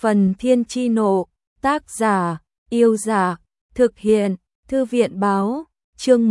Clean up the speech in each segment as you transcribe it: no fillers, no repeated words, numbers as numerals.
Phần Thiên Chi Nộ, tác giả, Yêu Giả, thực hiện, Thư viện Báo, chương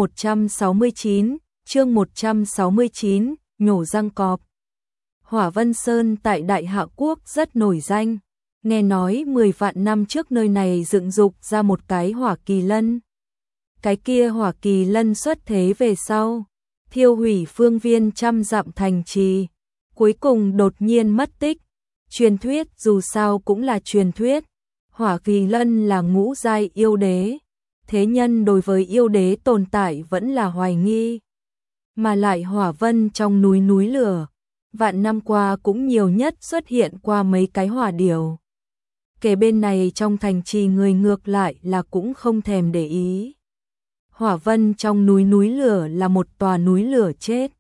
169, nhổ răng cọp. Hỏa Vân Sơn tại Đại Hạ Quốc rất nổi danh, nghe nói 10 vạn năm trước nơi này dựng dục ra một cái hỏa kỳ lân. Cái kia hỏa kỳ lân xuất thế về sau, thiêu hủy phương viên trăm dặm thành trì, cuối cùng đột nhiên mất tích. Truyền thuyết dù sao cũng là truyền thuyết, hỏa kỳ lân là ngũ giai yêu đế, thế nhân đối với yêu đế tồn tại vẫn là hoài nghi. Mà lại hỏa vân trong núi lửa, vạn năm qua cũng nhiều nhất xuất hiện qua mấy cái hỏa điểu. Kể bên này trong thành trì người ngược lại là cũng không thèm để ý. Hỏa vân trong núi lửa là một tòa núi lửa chết.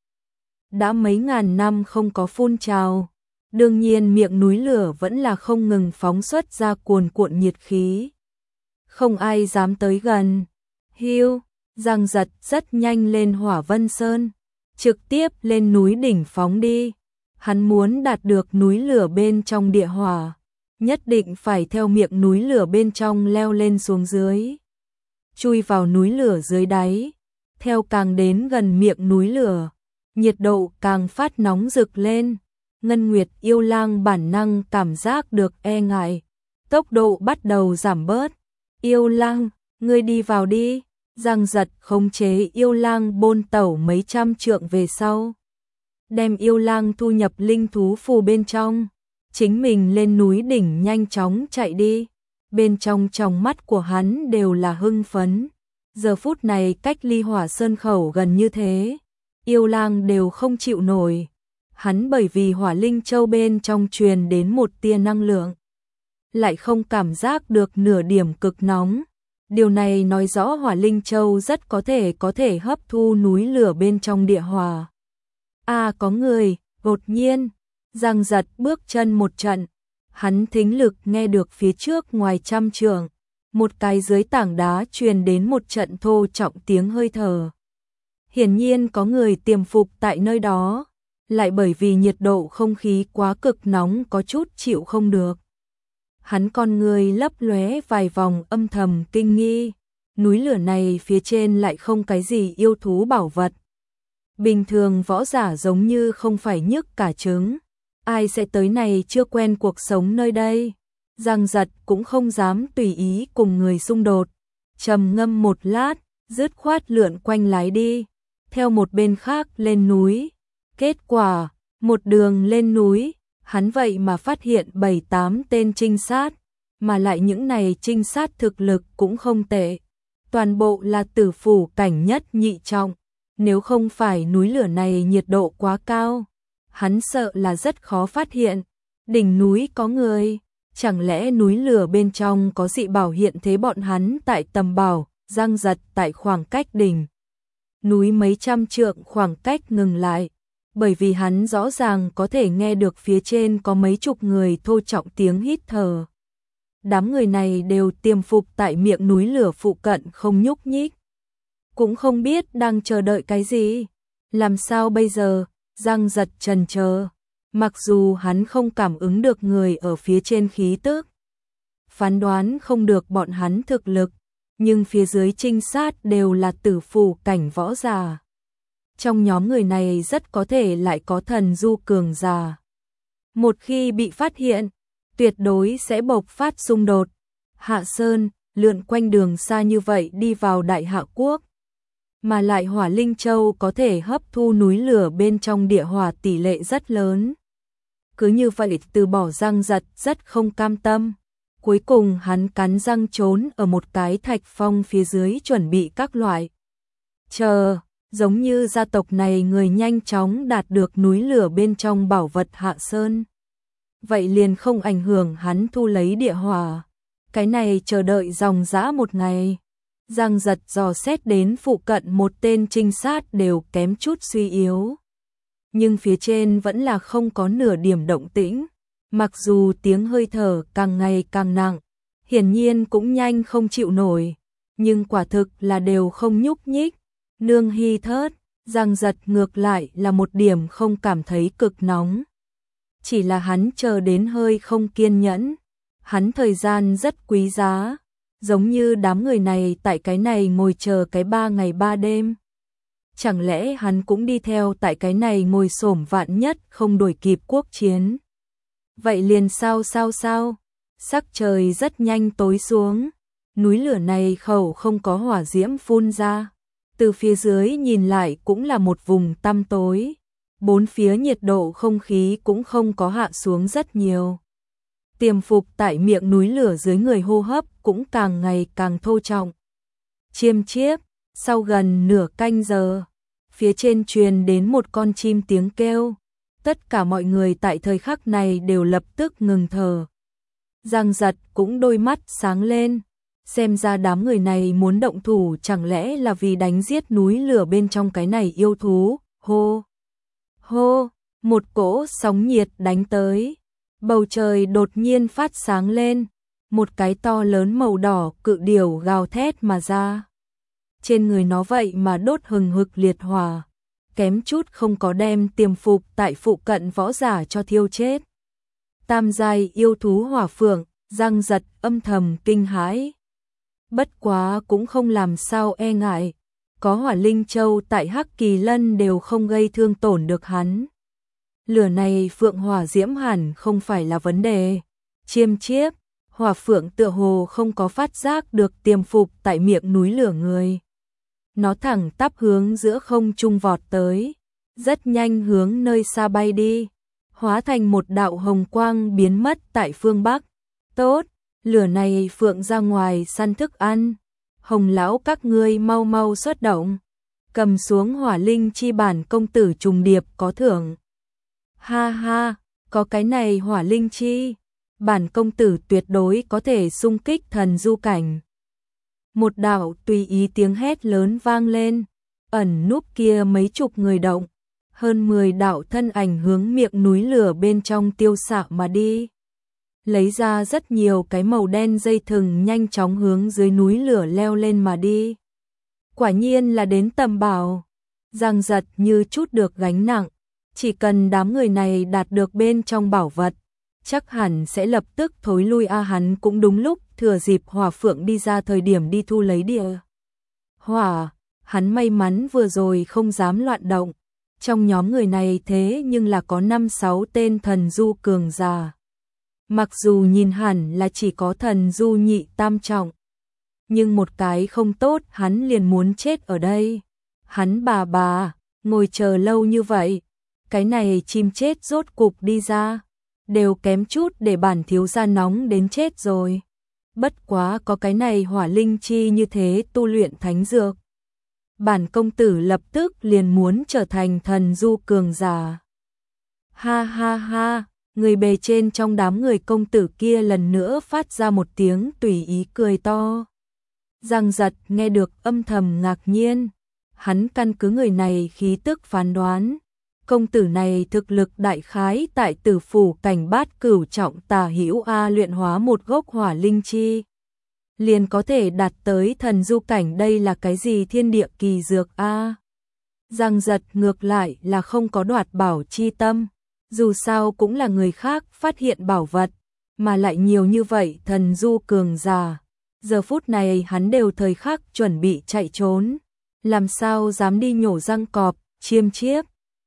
Đã mấy ngàn năm không có phun trào. Đương nhiên miệng núi lửa vẫn là không ngừng phóng xuất ra cuồn cuộn nhiệt khí. Không ai dám tới gần. Hiu, Giang Giật rất nhanh lên Hỏa Vân Sơn, trực tiếp lên núi đỉnh phóng đi. Hắn muốn đạt được núi lửa bên trong địa hỏa, nhất định phải theo miệng núi lửa bên trong leo lên xuống dưới. Chui vào núi lửa dưới đáy, theo càng đến gần miệng núi lửa, nhiệt độ càng phát nóng rực lên. Ngân Nguyệt yêu lang bản năng cảm giác được e ngại, tốc độ bắt đầu giảm bớt. Yêu lang, ngươi đi vào đi. Giang Giật khống chế yêu lang bôn tẩu mấy trăm trượng về sau, đem yêu lang thu nhập linh thú phù bên trong, chính mình lên núi đỉnh nhanh chóng chạy đi. Bên trong tròng mắt của hắn đều là hưng phấn. Giờ phút này cách ly Hỏa Sơn khẩu gần như thế, yêu lang đều không chịu nổi. Hắn bởi vì hỏa linh châu bên trong truyền đến một tia năng lượng, lại không cảm giác được nửa điểm cực nóng. Điều này nói rõ hỏa linh châu rất có thể hấp thu núi lửa bên trong địa hỏa. Có người, đột nhiên, Giang Giật bước chân một trận, hắn thính lực nghe được phía trước ngoài trăm trượng, một cái dưới tảng đá truyền đến một trận thô trọng tiếng hơi thở. Hiển nhiên có người tiềm phục tại nơi đó, lại bởi vì nhiệt độ không khí quá cực nóng có chút chịu không được. Hắn con người lấp lóe vài vòng âm thầm kinh nghi, núi lửa này phía trên lại không cái gì yêu thú bảo vật. Bình thường võ giả giống như không phải nhức cả trứng, ai sẽ tới này chưa quen cuộc sống nơi đây. Giang Giật cũng không dám tùy ý cùng người xung đột, trầm ngâm một lát, dứt khoát lượn quanh lái đi, theo một bên khác lên núi. Kết quả, một đường lên núi, hắn vậy mà phát hiện 7-8 tên trinh sát, mà lại những này trinh sát thực lực cũng không tệ. Toàn bộ là tử phủ cảnh nhất nhị trọng, nếu không phải núi lửa này nhiệt độ quá cao, hắn sợ là rất khó phát hiện. Đỉnh núi có người, chẳng lẽ núi lửa bên trong có dị bảo hiện thế? Bọn hắn tại tầm bảo, Giang Giật tại khoảng cách đỉnh núi mấy trăm trượng khoảng cách ngừng lại. Bởi vì hắn rõ ràng có thể nghe được phía trên có mấy chục người thô trọng tiếng hít thở. Đám người này đều tiềm phục tại miệng núi lửa phụ cận không nhúc nhích. Cũng không biết đang chờ đợi cái gì. Làm sao bây giờ? Giang Giật chần chờ. Mặc dù hắn không cảm ứng được người ở phía trên khí tức, phán đoán không được bọn hắn thực lực, nhưng phía dưới trinh sát đều là tử phủ cảnh võ giả. Trong nhóm người này rất có thể lại có thần du cường giả. Một khi bị phát hiện, tuyệt đối sẽ bộc phát xung đột. Hạ Sơn, lượn quanh đường xa như vậy đi vào Đại Hạ Quốc. Mà lại hỏa linh châu có thể hấp thu núi lửa bên trong địa hỏa tỷ lệ rất lớn. Cứ như vậy từ bỏ Giang Giật rất không cam tâm. Cuối cùng hắn cắn răng trốn ở một cái thạch phong phía dưới chuẩn bị các loại. Giống như gia tộc này người nhanh chóng đạt được núi lửa bên trong bảo vật Hạ Sơn. Vậy liền không ảnh hưởng hắn thu lấy địa hỏa. Cái này chờ đợi dòng dã một ngày. Giang Giật dò xét đến phụ cận một tên trinh sát đều kém chút suy yếu. Nhưng phía trên vẫn là không có nửa điểm động tĩnh. Mặc dù tiếng hơi thở càng ngày càng nặng, hiển nhiên cũng nhanh không chịu nổi. Nhưng quả thực là đều không nhúc nhích. Nương Hy thớt, Giang Giật ngược lại là một điểm không cảm thấy cực nóng. Chỉ là hắn chờ đến hơi không kiên nhẫn. hắn thời gian rất quý giá, giống như đám người này tại cái này ngồi chờ cái 3 ngày 3 đêm. Chẳng lẽ hắn cũng đi theo tại cái này ngồi xổm vạn nhất không đuổi kịp quốc chiến. Vậy liền sao, sắc trời rất nhanh tối xuống, núi lửa này khẩu không có hỏa diễm phun ra, từ phía dưới nhìn lại cũng là một vùng tăm tối, bốn phía nhiệt độ không khí cũng không có hạ xuống rất nhiều. Tiềm phục tại miệng núi lửa dưới người hô hấp cũng càng ngày càng thô trọng. Chiêm chiếp, sau gần nửa canh giờ, phía trên truyền đến một con chim tiếng kêu. Tất cả mọi người tại thời khắc này đều lập tức ngừng thở. Giang Giật cũng đôi mắt sáng lên, xem ra đám người này muốn động thủ chẳng lẽ là vì đánh giết núi lửa bên trong cái này yêu thú. Hô, hô, một cỗ sóng nhiệt đánh tới. Bầu trời đột nhiên phát sáng lên, một cái to lớn màu đỏ cự điểu gào thét mà ra. Trên người nó vậy mà đốt hừng hực liệt hỏa, kém chút không có đem tiềm phục tại phụ cận võ giả cho thiêu chết. Tam giai yêu thú hỏa phượng, Giang Giật âm thầm kinh hãi. Bất quá cũng không làm sao e ngại, có hỏa linh châu tại Hắc Kỳ Lân đều không gây thương tổn được hắn. Lửa này phượng hỏa diễm hẳn không phải là vấn đề. Chiêm chiếp, hỏa phượng tựa hồ không có phát giác được tiềm phục tại miệng núi lửa người. Nó thẳng tắp hướng giữa không trung vọt tới, rất nhanh hướng nơi xa bay đi, hóa thành một đạo hồng quang biến mất tại phương Bắc. Tốt, lửa này phượng ra ngoài săn thức ăn. Hồng lão các ngươi mau mau xuất động, cầm xuống hỏa linh chi bản công tử trùng điệp có thưởng. Ha ha, có cái này hỏa linh chi, bản công tử tuyệt đối có thể xung kích thần du cảnh. Một đạo tùy ý tiếng hét lớn vang lên, ẩn núp kia mấy chục người động, hơn 10 đạo thân ảnh hướng miệng núi lửa bên trong tiêu xạ mà đi. Lấy ra rất nhiều cái màu đen dây thừng nhanh chóng hướng dưới núi lửa leo lên mà đi. Quả nhiên là đến tầm bảo. Giang Giật như chút được gánh nặng, chỉ cần đám người này đạt được bên trong bảo vật, chắc hẳn sẽ lập tức thối lui. Hắn cũng đúng lúc thừa dịp hỏa phượng đi ra thời điểm đi thu lấy địa hỏa, hắn may mắn vừa rồi không dám loạn động. Trong nhóm người này thế nhưng là có 5-6 tên thần du cường giả. Mặc dù nhìn hẳn là chỉ có thần du nhị tam trọng, nhưng một cái không tốt hắn liền muốn chết ở đây. Hắn bà, ngồi chờ lâu như vậy, cái này chim chết rốt cục đi ra, đều kém chút để bản thiếu gia nóng đến chết rồi. Bất quá có cái này hỏa linh chi như thế tu luyện thánh dược, bản công tử lập tức liền muốn trở thành thần du cường giả. Ha ha ha, người bề trên trong đám người công tử kia lần nữa phát ra một tiếng tùy ý cười to. Giang Giật nghe được âm thầm ngạc nhiên, hắn căn cứ người này khí tức phán đoán, công tử này thực lực đại khái tại Tử phủ cảnh bát cửu trọng tả hữu luyện hóa một gốc hỏa linh chi, liền có thể đạt tới thần du cảnh. Đây là cái gì thiên địa kỳ dược a? Giang Giật ngược lại là không có đoạt bảo chi tâm, dù sao cũng là người khác phát hiện bảo vật, mà lại nhiều như vậy thần du cường giả. Giờ phút này hắn đều thời khắc chuẩn bị chạy trốn, làm sao dám đi nhổ răng cọp. Chiêm chiếp.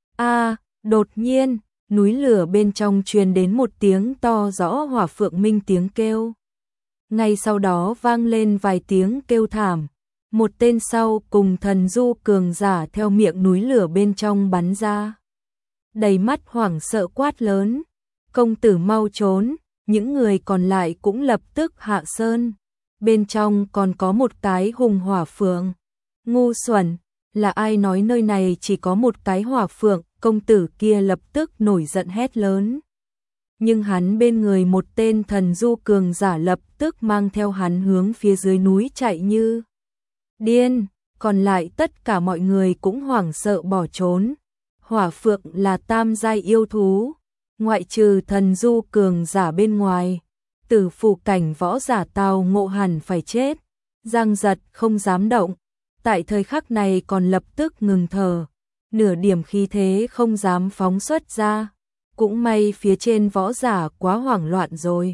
Đột nhiên, núi lửa bên trong truyền đến một tiếng to rõ hỏa phượng minh tiếng kêu. Ngay sau đó vang lên vài tiếng kêu thảm, một tên sau cùng thần du cường giả theo miệng núi lửa bên trong bắn ra. Đầy mắt hoảng sợ quát lớn, công tử mau trốn. Những người còn lại cũng lập tức hạ sơn. Bên trong còn có một cái hùng hỏa phượng. Ngu xuẩn, là ai nói nơi này chỉ có một cái hỏa phượng? Công tử kia lập tức nổi giận hét lớn. Nhưng hắn bên người một tên thần du cường giả lập tức mang theo hắn hướng phía dưới núi chạy như điên, còn lại tất cả mọi người cũng hoảng sợ bỏ trốn. Hỏa phượng là tam giai yêu thú, ngoại trừ thần du cường giả bên ngoài, Tử phủ cảnh võ giả Tào Ngộ hẳn phải chết. Giang Giật không dám động, tại thời khắc này còn lập tức ngừng thở, nửa điểm khí thế không dám phóng xuất ra. Cũng may phía trên võ giả quá hoảng loạn rồi,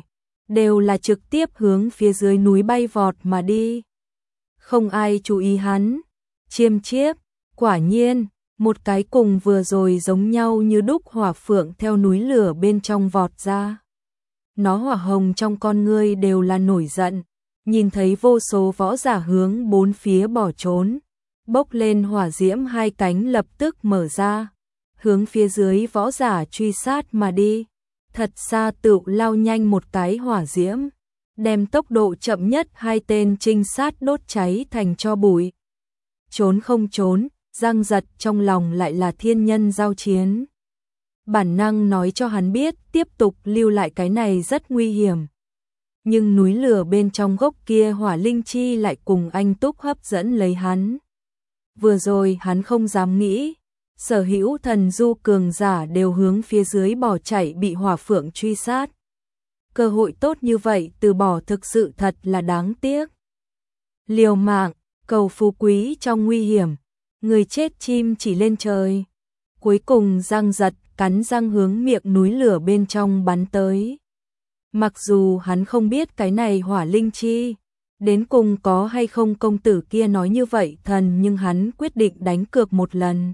đều là trực tiếp hướng phía dưới núi bay vọt mà đi. Không ai chú ý hắn. Chiêm chiếp, quả nhiên, một cái cùng vừa rồi giống nhau như đúc hỏa phượng theo núi lửa bên trong vọt ra. Nó hỏa hồng trong con ngươi đều là nổi giận, nhìn thấy vô số võ giả hướng bốn phía bỏ trốn, bốc lên hỏa diễm hai cánh lập tức mở ra, hướng phía dưới võ giả truy sát mà đi. Thật xa tựu lao nhanh một cái hỏa diễm, đem tốc độ chậm nhất hai tên trinh sát đốt cháy thành tro bụi. Trốn không trốn, Giang Giật trong lòng lại là thiên nhân giao chiến. Bản năng nói cho hắn biết tiếp tục lưu lại cái này rất nguy hiểm. Nhưng núi lửa bên trong gốc kia hỏa linh chi lại cùng anh túc hấp dẫn lấy hắn. Vừa rồi hắn không dám nghĩ, sở hữu thần du cường giả đều hướng phía dưới bỏ chạy bị hỏa phượng truy sát. Cơ hội tốt như vậy từ bỏ thực sự thật là đáng tiếc. Liều mạng, cầu phú quý trong nguy hiểm, người chết chim chỉ lên trời. Cuối cùng Giang Giật cắn răng hướng miệng núi lửa bên trong bắn tới. Mặc dù hắn không biết cái này hỏa linh chi đến cùng có hay không công tử kia nói như vậy thần, nhưng hắn quyết định đánh cược một lần.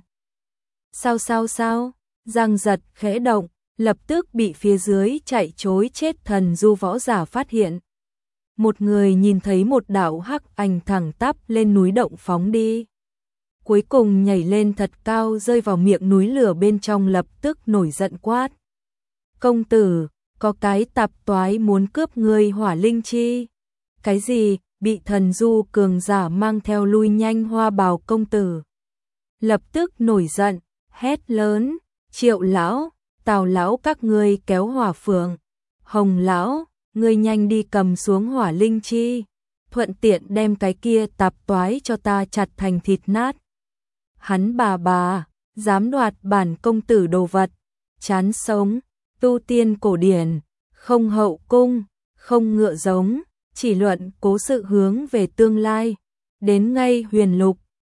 Sao? Giang Giật khẽ động, lập tức bị phía dưới chạy trối chết thần du võ giả phát hiện. Một người nhìn thấy một đạo hắc ảnh thẳng tắp lên núi động phóng đi. Cuối cùng nhảy lên thật cao rơi vào miệng núi lửa bên trong, lập tức nổi giận quát. Công tử, có cái tạp toái muốn cướp ngươi hỏa linh chi. Cái gì? Bị thần du cường giả mang theo lui nhanh hoa bào công tử. Lập tức nổi giận, hét lớn, Triệu lão, Tào lão các ngươi kéo hỏa phượng. Hồng lão, ngươi nhanh đi cầm xuống hỏa linh chi. Thuận tiện đem cái kia tạp toái cho ta chặt thành thịt nát. Hắn bà, dám đoạt bản công tử đồ vật. Chán sống, tu tiên cổ điển, không hậu cung, không ngựa giống. Chỉ luận cố sự hướng về tương lai, đến ngay huyền lục,